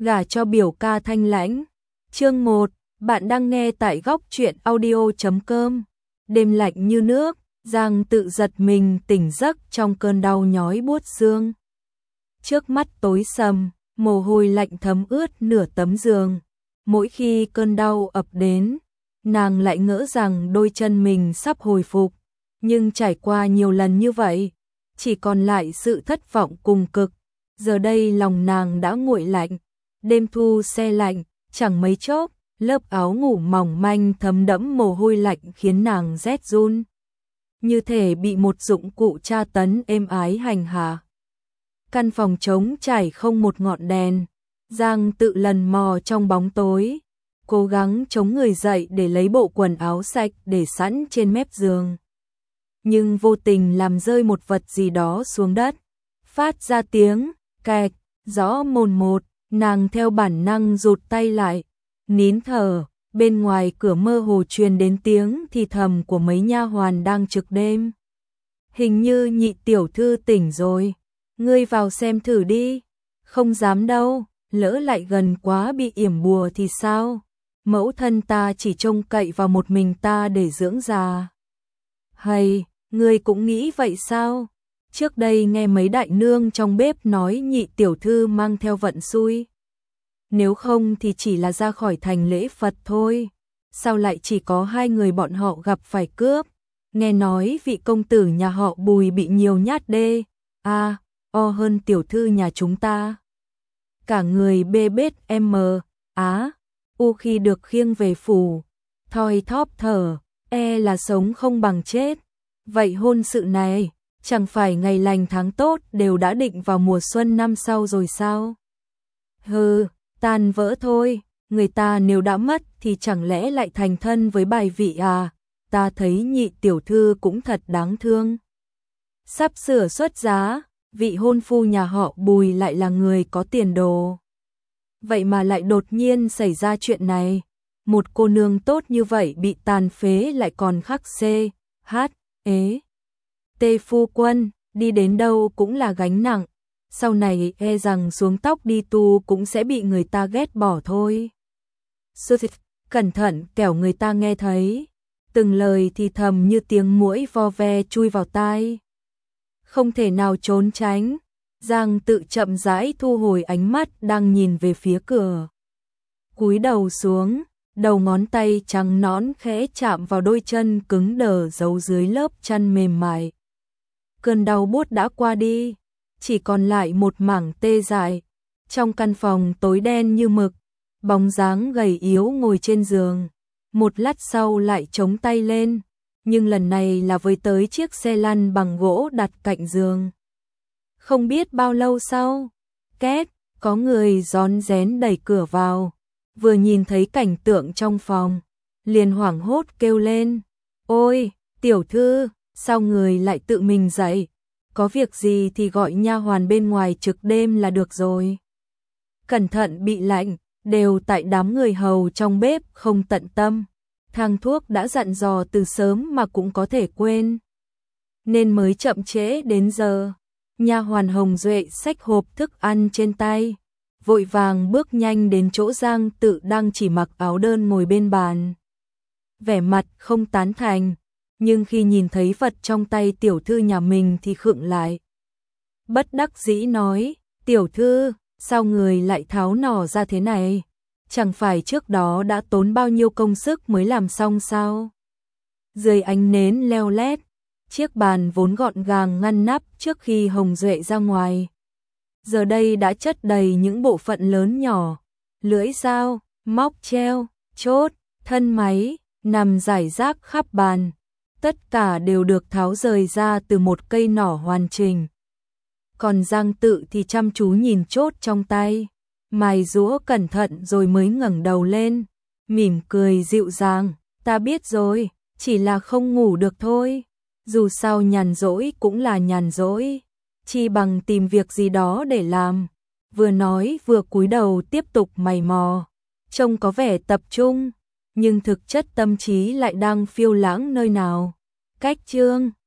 Gả cho biểu ca thanh lãnh. Chương 1, bạn đang nghe tại góc truyện audio.com. Đêm lạnh như nước, Giang tự giật mình tỉnh giấc trong cơn đau nhói buốt xương. Trước mắt tối sầm, mồ hôi lạnh thấm ướt nửa tấm giường. Mỗi khi cơn đau ập đến, nàng lại ngỡ rằng đôi chân mình sắp hồi phục. Nhưng trải qua nhiều lần như vậy, chỉ còn lại sự thất vọng cùng cực. Giờ đây lòng nàng đã nguội lạnh. Đêm thu se lạnh, chẳng mấy chốc, lớp áo ngủ mỏng manh thấm đẫm mồ hôi lạnh khiến nàng rét run. Như thể bị một dụng cụ tra tấn êm ái hành hạ. Căn phòng trống trải không một ngọn đèn. Giang tự lần mò trong bóng tối, cố gắng chống người dậy để lấy bộ quần áo sạch để sẵn trên mép giường. Nhưng vô tình làm rơi một vật gì đó xuống đất. Phát ra tiếng kẹt, rõ mồn một, nàng theo bản năng rụt tay lại, nín thở. Bên ngoài cửa mơ hồ truyền đến tiếng thì thầm của mấy nha hoàn đang trực đêm. Hình như Nhị tiểu thư tỉnh rồi, ngươi vào xem thử đi. Không dám đâu, lỡ lại gần quá bị yểm bùa thì sao? Mẫu thân ta chỉ trông cậy vào một mình ta để dưỡng già. Hay, ngươi cũng nghĩ vậy sao? Trước đây nghe mấy đại nương trong bếp nói Nhị tiểu thư mang theo vận xui. Nếu không thì chỉ là ra khỏi thành lễ Phật thôi. Sao lại chỉ có hai người bọn họ gặp phải cướp? Nghe nói vị công tử nhà họ Bùi bị nhiều nhát đê. O hơn tiểu thư nhà chúng ta. Cả người bê bết khi được khiêng về phủ, thoi thóp thở, là sống không bằng chết. Vậy hôn sự này, chẳng phải ngày lành tháng tốt đều đã định vào mùa xuân năm sau rồi sao? Hừ, tan vỡ thôi, người ta nếu đã mất thì chẳng lẽ lại thành thân với bài vị à? Ta thấy Nhị tiểu thư cũng thật đáng thương. Sắp sửa xuất giá, vị hôn phu nhà họ Bùi lại là người có tiền đồ. Vậy mà lại đột nhiên xảy ra chuyện này. Một cô nương tốt như vậy bị tàn phế lại còn khắc tê phu quân, đi đến đâu cũng là gánh nặng. Sau này rằng xuống tóc đi tu cũng sẽ bị người ta ghét bỏ thôi. Cẩn thận kẻo người ta nghe thấy. Từng lời thì thầm như tiếng muỗi vo ve chui vào tai. Không thể nào trốn tránh. Giang tự chậm rãi thu hồi ánh mắt đang nhìn về phía cửa. Cúi đầu xuống, đầu ngón tay trắng nõn khẽ chạm vào đôi chân cứng đờ giấu dưới lớp chăn mềm mại. Cơn đau buốt đã qua đi, chỉ còn lại một mảng tê dại. Trong căn phòng tối đen như mực, bóng dáng gầy yếu ngồi trên giường. Một lát sau lại chống tay lên, nhưng lần này là với tới chiếc xe lăn bằng gỗ đặt cạnh giường. Không biết bao lâu sau, có người rón rén đẩy cửa vào, vừa nhìn thấy cảnh tượng trong phòng, liền hoảng hốt kêu lên, ôi, tiểu thư, sao người lại tự mình dậy, có việc gì thì gọi nha hoàn bên ngoài trực đêm là được rồi. Cẩn thận bị lạnh, đều tại đám người hầu trong bếp không tận tâm, thang thuốc đã dặn dò từ sớm mà cũng có thể quên, nên mới chậm trễ đến giờ. Nha hoàn Hồng Duệ xách hộp thức ăn trên tay, vội vàng bước nhanh đến chỗ Giang tự đang chỉ mặc áo đơn ngồi bên bàn. Vẻ mặt không tán thành, nhưng khi nhìn thấy vật trong tay tiểu thư nhà mình thì khựng lại. Bất đắc dĩ nói, tiểu thư, sao người lại tháo nỏ ra thế này? Chẳng phải trước đó đã tốn bao nhiêu công sức mới làm xong sao? Dưới ánh nến leo lét, chiếc bàn vốn gọn gàng ngăn nắp trước khi Hồng Duệ ra ngoài. Giờ đây đã chất đầy những bộ phận lớn nhỏ, lưỡi dao, móc treo, chốt, thân máy, nằm rải rác khắp bàn. Tất cả đều được tháo rời ra từ một cây nỏ hoàn chỉnh. Còn Giang tự thì chăm chú nhìn chốt trong tay, mài giũa cẩn thận rồi mới ngẩng đầu lên, mỉm cười dịu dàng, ta biết rồi, chỉ là không ngủ được thôi. Dù sao nhàn rỗi cũng là nhàn rỗi, chi bằng tìm việc gì đó để làm. Vừa nói vừa cúi đầu tiếp tục mày mò, trông có vẻ tập trung, nhưng thực chất tâm trí lại đang phiêu lãng nơi nào. Cách chương